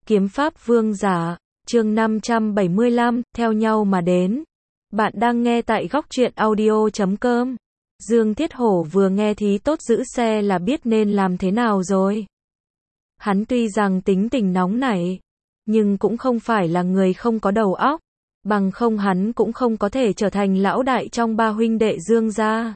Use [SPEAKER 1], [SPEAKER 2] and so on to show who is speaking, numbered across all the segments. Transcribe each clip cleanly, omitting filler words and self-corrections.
[SPEAKER 1] Kiếm pháp vương giả, chương 575, theo nhau mà đến. Bạn đang nghe tại góc truyện audio.com. Dương Thiết Hổ vừa nghe thí tốt giữ xe là biết nên làm thế nào rồi. Hắn tuy rằng tính tình nóng nảy, nhưng cũng không phải là người không có đầu óc, bằng không hắn cũng không có thể trở thành lão đại trong ba huynh đệ Dương gia.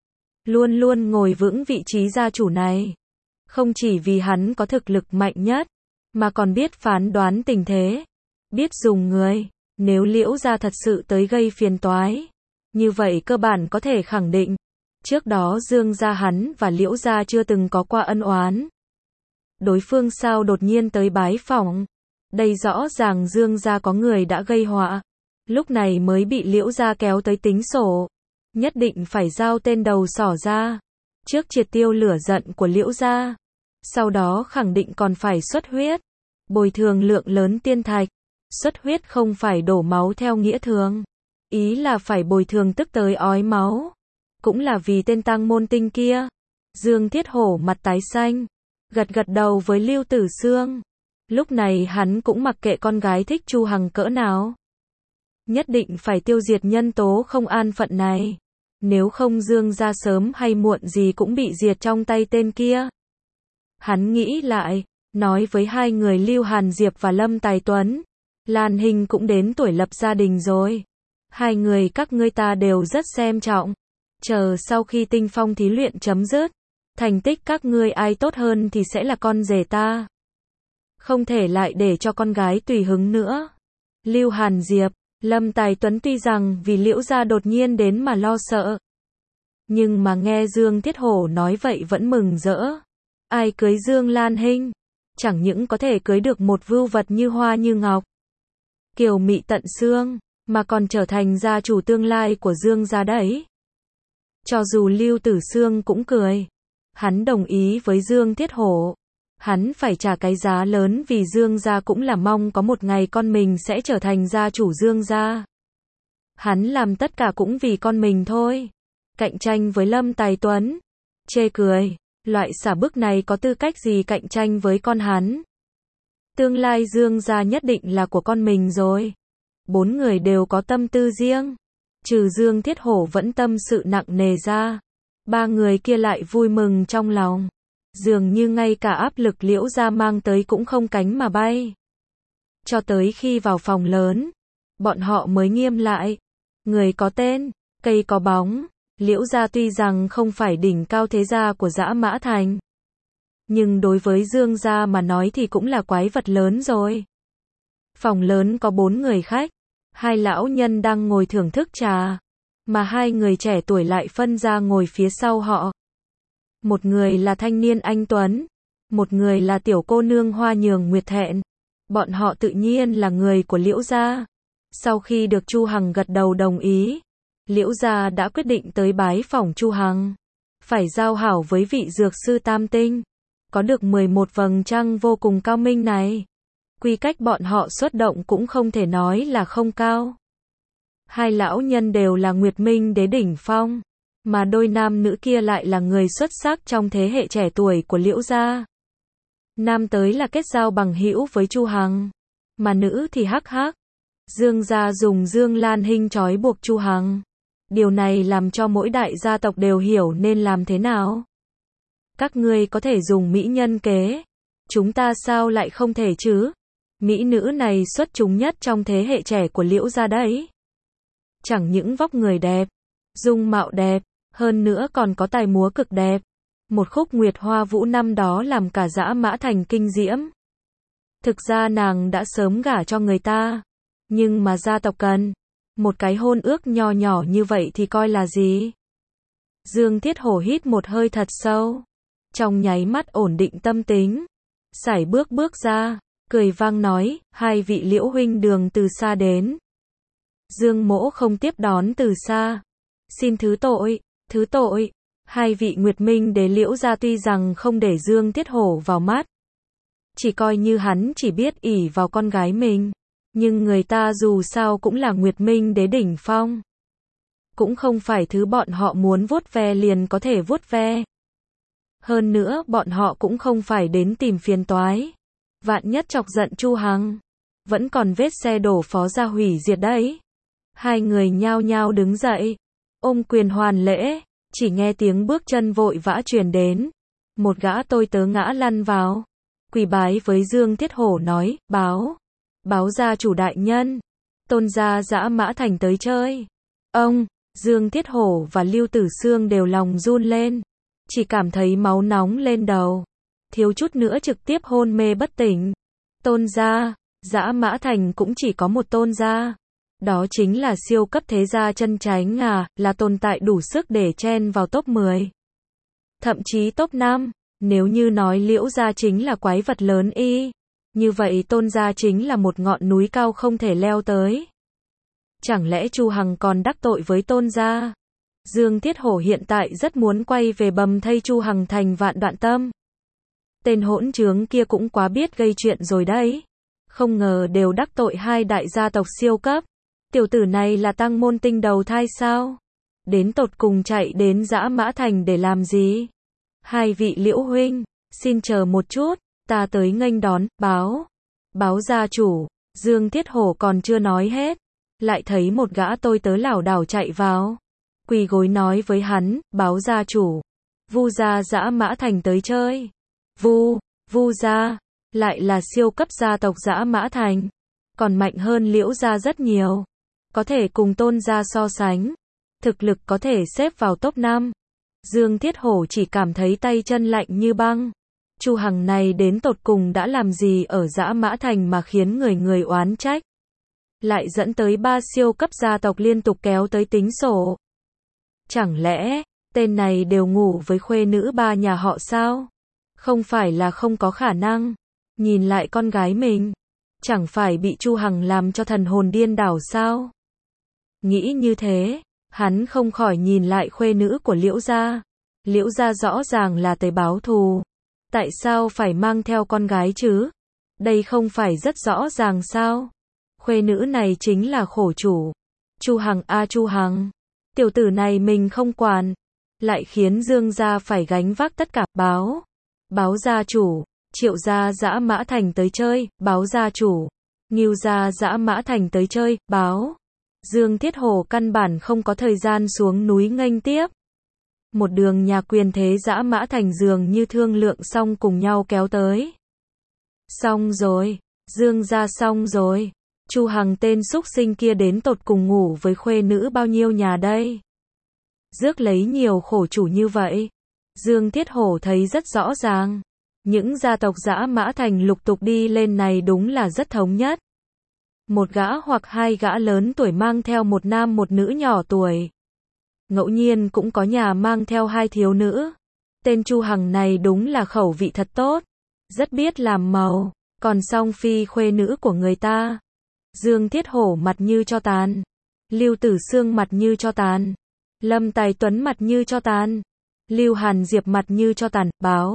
[SPEAKER 1] Luôn luôn ngồi vững vị trí gia chủ này. Không chỉ vì hắn có thực lực mạnh nhất, mà còn biết phán đoán tình thế, biết dùng người. Nếu Liễu gia thật sự tới gây phiền toái, như vậy cơ bản có thể khẳng định, trước đó Dương gia hắn và Liễu gia chưa từng có qua ân oán. Đối phương sao đột nhiên tới bái phỏng? Đây rõ ràng Dương gia có người đã gây họa, lúc này mới bị Liễu gia kéo tới tính sổ. Nhất định phải giao tên đầu sỏ ra, trước triệt tiêu lửa giận của Liễu gia. Sau đó khẳng định còn phải xuất huyết, bồi thường lượng lớn tiên thạch. Xuất huyết không phải đổ máu theo nghĩa thường, ý là phải bồi thường tức tới ói máu. Cũng là vì tên tang môn tinh kia. Dương Thiết Hổ mặt tái xanh, gật gật đầu với Lưu Tử Xương. Lúc này hắn cũng mặc kệ con gái thích Chu Hằng cỡ nào. Nhất định phải tiêu diệt nhân tố không an phận này. Nếu không Dương gia sớm hay muộn gì cũng bị diệt trong tay tên kia. Hắn nghĩ lại, nói với hai người Lưu Hàn Diệp và Lâm Tài Tuấn. Lan Hình cũng đến tuổi lập gia đình rồi. Hai người các ngươi ta đều rất xem trọng. Chờ sau khi tinh phong thí luyện chấm dứt, thành tích các ngươi ai tốt hơn thì sẽ là con rể ta. Không thể lại để cho con gái tùy hứng nữa. Lưu Hàn Diệp, Lâm Tài Tuấn tuy rằng vì Liễu gia đột nhiên đến mà lo sợ, nhưng mà nghe Dương Thiết Hổ nói vậy vẫn mừng rỡ. Ai cưới Dương Lan Hinh, chẳng những có thể cưới được một vưu vật như hoa như ngọc, kiều mị tận xương, mà còn trở thành gia chủ tương lai của Dương gia đấy. Cho dù Lưu Tử Xương cũng cười. Hắn đồng ý với Dương Thiết Hổ. Hắn phải trả cái giá lớn vì Dương gia cũng là mong có một ngày con mình sẽ trở thành gia chủ Dương gia. Hắn làm tất cả cũng vì con mình thôi. Cạnh tranh với Lâm Tài Tuấn. Chê cười, loại xả bức này có tư cách gì cạnh tranh với con hắn. Tương lai Dương gia nhất định là của con mình rồi. Bốn người đều có tâm tư riêng. Trừ Dương Thiết Hổ vẫn tâm sự nặng nề ra. Ba người kia lại vui mừng trong lòng. Dường như ngay cả áp lực Liễu gia mang tới cũng không cánh mà bay. Cho tới khi vào phòng lớn, bọn họ mới nghiêm lại. Người có tên, cây có bóng. Liễu gia tuy rằng không phải đỉnh cao thế gia của Dã Mã Thành, nhưng đối với Dương gia mà nói thì cũng là quái vật lớn rồi. Phòng lớn có 4 người khách. Hai lão nhân đang ngồi thưởng thức trà, mà hai người trẻ tuổi lại phân ra ngồi phía sau họ. Một người là thanh niên anh tuấn, một người là tiểu cô nương Hoa Nhường Nguyệt Thẹn. Bọn họ tự nhiên là người của Liễu gia. Sau khi được Chu Hằng gật đầu đồng ý, Liễu gia đã quyết định tới bái phỏng Chu Hằng, phải giao hảo với vị dược sư Tam Tinh, có được 11 vầng trăng vô cùng cao minh này. Quy cách bọn họ xuất động cũng không thể nói là không cao. Hai lão nhân đều là Nguyệt Minh đế đỉnh phong, mà đôi nam nữ kia lại là người xuất sắc trong thế hệ trẻ tuổi của Liễu gia. Nam tới là kết giao bằng hữu với Chu Hằng, mà nữ thì hắc hắc. Dương gia dùng Dương Lan Hinh trói buộc Chu Hằng. Điều này làm cho mỗi đại gia tộc đều hiểu nên làm thế nào. Các ngươi có thể dùng mỹ nhân kế, chúng ta sao lại không thể chứ? Mỹ nữ này xuất chúng nhất trong thế hệ trẻ của Liễu gia đấy. Chẳng những vóc người đẹp, dung mạo đẹp, hơn nữa còn có tài múa cực đẹp. Một khúc Nguyệt Hoa Vũ năm đó làm cả Dã Mã Thành kinh diễm. Thực ra nàng đã sớm gả cho người ta, nhưng mà gia tộc cần một cái hôn ước nho nhỏ như vậy thì coi là gì? Dương Thiết Hổ hít một hơi thật sâu, trong nháy mắt ổn định tâm tính, sải bước ra, cười vang nói, hai vị Liễu huynh đường từ xa đến. Dương mỗ không tiếp đón từ xa. Xin thứ tội, thứ tội. Hai vị Nguyệt Minh đế Liễu gia tuy rằng không để Dương Thiết Hổ vào mắt, chỉ coi như hắn chỉ biết ỷ vào con gái mình, nhưng người ta dù sao cũng là Nguyệt Minh đế đỉnh phong. Cũng không phải thứ bọn họ muốn vuốt ve liền có thể vuốt ve. Hơn nữa bọn họ cũng không phải đến tìm phiền toái. Vạn nhất chọc giận Chu Hằng, vẫn còn vết xe đổ Phó gia hủy diệt đấy. Hai người nhao nhao đứng dậy, ôm quyền hoàn lễ, chỉ nghe tiếng bước chân vội vã truyền đến. Một gã tôi tớ ngã lăn vào, quỳ bái với Dương Thiết Hổ nói, báo gia chủ đại nhân, Tôn gia Dã Mã Thành tới chơi. Ông, Dương Thiết Hổ và Lưu Tử Xương đều lòng run lên, chỉ cảm thấy máu nóng lên đầu, thiếu chút nữa trực tiếp hôn mê bất tỉnh. Tôn gia, Dã Mã Thành cũng chỉ có một Tôn gia. Đó chính là siêu cấp thế gia chân chánh là tồn tại đủ sức để chen vào top 10. Thậm chí top 5, nếu như nói Liễu gia chính là quái vật lớn như vậy Tôn gia chính là một ngọn núi cao không thể leo tới. Chẳng lẽ Chu Hằng còn đắc tội với Tôn gia? Dương Thiết Hổ hiện tại rất muốn quay về bầm thây Chu Hằng thành vạn đoạn tâm. Tên hỗn trướng kia cũng quá biết gây chuyện rồi đấy. Không ngờ đều đắc tội hai đại gia tộc siêu cấp. Tiểu tử này là tăng môn tinh đầu thai sao? Đến tột cùng chạy đến Dã Mã Thành để làm gì? Hai vị Liễu huynh, xin chờ một chút, ta tới nghênh đón. Báo gia chủ. Dương Thiết Hổ còn chưa nói hết, lại thấy một gã tôi tớ lảo đảo chạy vào, quỳ gối nói với hắn, báo gia chủ, Vu gia Dã Mã Thành tới chơi. Vu gia, lại là siêu cấp gia tộc Dã Mã Thành, còn mạnh hơn Liễu gia rất nhiều, có thể cùng Tôn gia so sánh, thực lực có thể xếp vào top 5. Dương Thiết Hổ chỉ cảm thấy tay chân lạnh như băng. Chu Hằng này đến tột cùng đã làm gì ở Dã Mã Thành mà khiến người oán trách, lại dẫn tới 3 siêu cấp gia tộc liên tục kéo tới tính sổ. Chẳng lẽ tên này đều ngủ với khuê nữ ba nhà họ sao? Không phải là không có khả năng. Nhìn lại con gái mình, chẳng phải bị Chu Hằng làm cho thần hồn điên đảo sao? Nghĩ như thế, hắn không khỏi nhìn lại khuê nữ của Liễu gia. Liễu gia rõ ràng là tới báo thù, tại sao phải mang theo con gái chứ? Đây không phải rất rõ ràng sao? Khuê nữ này chính là khổ chủ. Chu Hằng Chu Hằng, tiểu tử này mình không quản, lại khiến Dương gia phải gánh vác tất cả. Báo gia chủ, Triệu gia Dã Mã Thành tới chơi. Báo gia chủ, Ngưu gia Dã Mã Thành tới chơi. Dương Thiết Hổ căn bản không có thời gian xuống núi nghênh tiếp. Một đường nhà quyền thế Dã Mã Thành dường như thương lượng xong cùng nhau kéo tới. Xong rồi, Dương gia xong rồi. Chu Hằng tên xúc sinh kia đến tột cùng ngủ với khuê nữ bao nhiêu nhà đây? Rước lấy nhiều khổ chủ như vậy. Dương Thiết Hổ thấy rất rõ ràng. Những gia tộc Dã Mã Thành lục tục đi lên này đúng là rất thống nhất. Một gã hoặc hai gã lớn tuổi mang theo một nam một nữ nhỏ tuổi. Ngẫu nhiên cũng có nhà mang theo hai thiếu nữ. Tên Chu Hằng này đúng là khẩu vị thật tốt. Rất biết làm màu. Còn song phi khuê nữ của người ta. Dương Thiết Hổ mặt như cho tàn. Lưu Tử Xương mặt như cho tàn. Lâm Tài Tuấn mặt như cho tàn. Lưu Hàn Diệp mặt như cho tàn.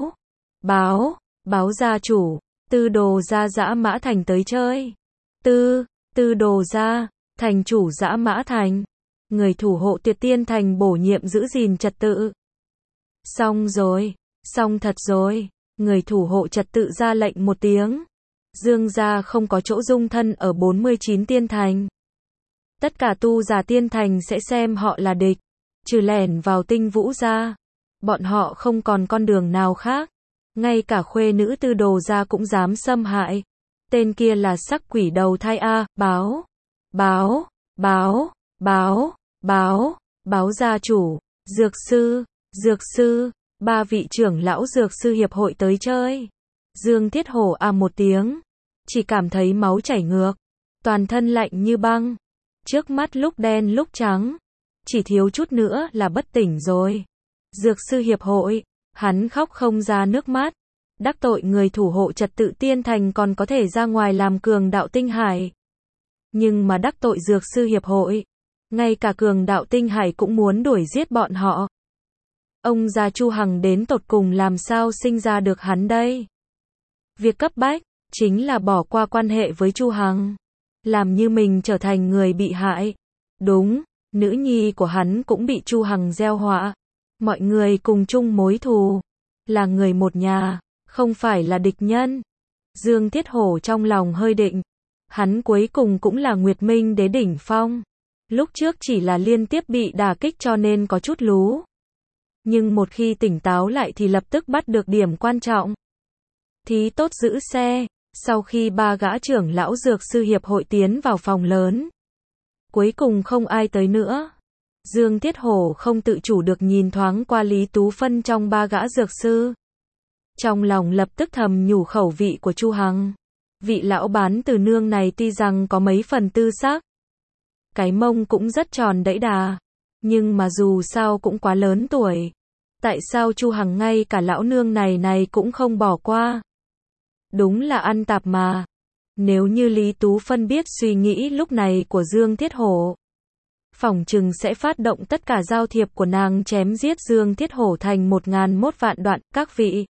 [SPEAKER 1] Báo gia chủ, Tư Đồ gia Dã Mã Thành tới chơi. Tư Đồ gia, thành chủ Dã Mã Thành. Người thủ hộ Tuyệt Tiên Thành bổ nhiệm giữ gìn trật tự. Xong rồi, xong thật rồi. Người thủ hộ trật tự ra lệnh một tiếng. Dương gia không có chỗ dung thân ở 49 tiên thành. Tất cả tu giả tiên thành sẽ xem họ là địch. Trừ lẻn vào Tinh Vũ gia, bọn họ không còn con đường nào khác. Ngay cả khuê nữ Tư Đồ gia cũng dám xâm hại. Tên kia là sắc quỷ đầu thai báo gia chủ, dược sư, 3 vị trưởng lão dược sư hiệp hội tới chơi. Dương Thiết Hổ một tiếng, chỉ cảm thấy máu chảy ngược, toàn thân lạnh như băng, trước mắt lúc đen lúc trắng, chỉ thiếu chút nữa là bất tỉnh rồi. Dược sư hiệp hội, hắn khóc không ra nước mắt, đắc tội người thủ hộ trật tự tiên thành còn có thể ra ngoài làm cường đạo tinh hải. Nhưng mà đắc tội dược sư hiệp hội, ngay cả cường đạo tinh hải cũng muốn đuổi giết bọn họ. Ông già Chu Hằng đến tột cùng làm sao sinh ra được hắn đây? Việc cấp bách chính là bỏ qua quan hệ với Chu Hằng, làm như mình trở thành người bị hại. Đúng, nữ nhi của hắn cũng bị Chu Hằng gieo họa. Mọi người cùng chung mối thù, là người một nhà, không phải là địch nhân. Dương Thiết Hổ trong lòng hơi định. Hắn cuối cùng cũng là Nguyệt Minh Đế đỉnh phong. Lúc trước chỉ là liên tiếp bị đả kích cho nên có chút lú. Nhưng một khi tỉnh táo lại thì lập tức bắt được điểm quan trọng. Thí tốt giữ xe. Sau khi ba gã trưởng lão dược sư hiệp hội tiến vào phòng lớn, cuối cùng không ai tới nữa. Dương Thiết Hổ không tự chủ được nhìn thoáng qua Lý Tú Phân trong ba gã dược sư. Trong lòng lập tức thầm nhủ khẩu vị của Chu Hằng. Vị lão bán từ nương này tuy rằng có mấy phần tư xác, cái mông cũng rất tròn đẫy đà, nhưng mà dù sao cũng quá lớn tuổi. Tại sao Chu Hằng ngay cả lão nương này cũng không bỏ qua? Đúng là ăn tạp mà. Nếu như Lý Tú Phân biết suy nghĩ lúc này của Dương Thiết Hổ, phỏng chừng sẽ phát động tất cả giao thiệp của nàng chém giết Dương Thiết Hổ thành 1001 vạn đoạn. Các vị,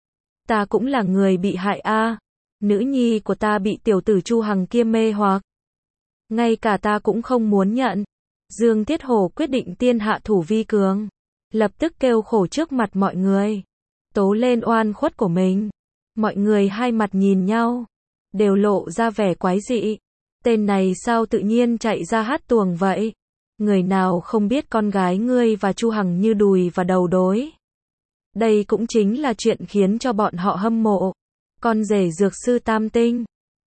[SPEAKER 1] ta cũng là người bị hại a. Nữ nhi của ta bị tiểu tử Chu Hằng kia mê hoặc. Ngay cả ta cũng không muốn nhận. Dương Thiết Hổ quyết định tiên hạ thủ vi cường. Lập tức kêu khổ trước mặt mọi người. Tố lên oan khuất của mình. Mọi người hai mặt nhìn nhau. Đều lộ ra vẻ quái dị. Tên này sao tự nhiên chạy ra hát tuồng vậy? Người nào không biết con gái ngươi và Chu Hằng như đùi và đầu đối. Đây cũng chính là chuyện khiến cho bọn họ hâm mộ. Con rể dược sư tam tinh.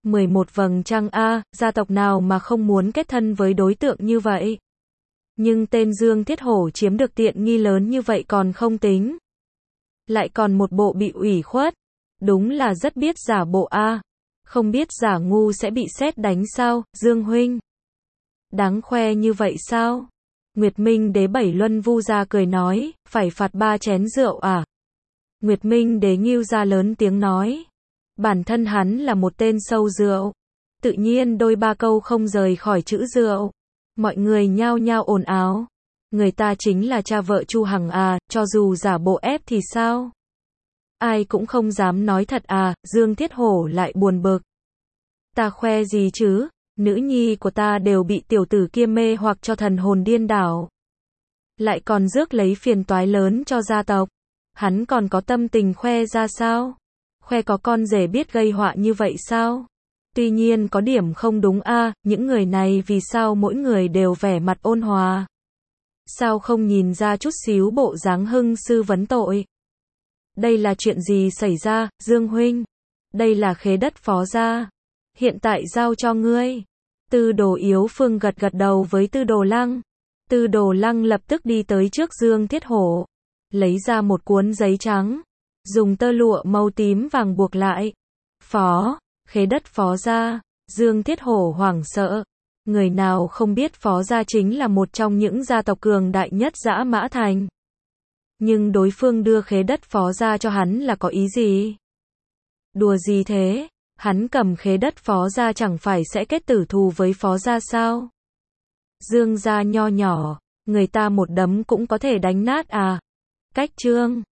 [SPEAKER 1] 11 vầng trăng a, gia tộc nào mà không muốn kết thân với đối tượng như vậy. Nhưng tên Dương Thiết Hổ chiếm được tiện nghi lớn như vậy còn không tính. Lại còn một bộ bị ủy khuất. Đúng là rất biết giả bộ a. Không biết giả ngu sẽ bị sét đánh sao, Dương huynh? Đáng khoe như vậy sao? Nguyệt Minh Đế Bảy Luân Vu Gia cười nói, phải phạt 3 chén rượu à? Nguyệt Minh Đế Ngưu Gia lớn tiếng nói. Bản thân hắn là một tên sâu rượu. Tự nhiên đôi ba câu không rời khỏi chữ rượu. Mọi người nhao nhao ồn ào. Người ta chính là cha vợ Chu Hằng à, cho dù giả bộ ép thì sao? Ai cũng không dám nói thật à, Dương Thiết Hổ lại buồn bực. Ta khoe gì chứ, nữ nhi của ta đều bị tiểu tử kia mê hoặc cho thần hồn điên đảo. Lại còn rước lấy phiền toái lớn cho gia tộc. Hắn còn có tâm tình khoe ra sao? Khoe có con rể biết gây họa như vậy sao? Tuy nhiên có điểm không đúng a, những người này vì sao mỗi người đều vẻ mặt ôn hòa? Sao không nhìn ra chút xíu bộ dáng hưng sư vấn tội? Đây là chuyện gì xảy ra, Dương huynh? Đây là khế đất phó gia. Hiện tại giao cho ngươi. Tư Đồ Yếu Phương gật gật đầu với Tư Đồ Lăng. Tư Đồ Lăng lập tức đi tới trước Dương Thiết Hổ. Lấy ra một cuốn giấy trắng. Dùng tơ lụa màu tím vàng buộc lại. Phó, khế đất phó gia. Dương Thiết Hổ hoảng sợ. Người nào không biết phó gia chính là một trong những gia tộc cường đại nhất Dã Mã Thành. Nhưng đối phương đưa khế đất phó gia cho hắn là có ý gì? Đùa gì thế? Hắn cầm khế đất phó gia chẳng phải sẽ kết tử thù với phó gia sao? Dương gia nho nhỏ, người ta một đấm cũng có thể đánh nát à? Cách chương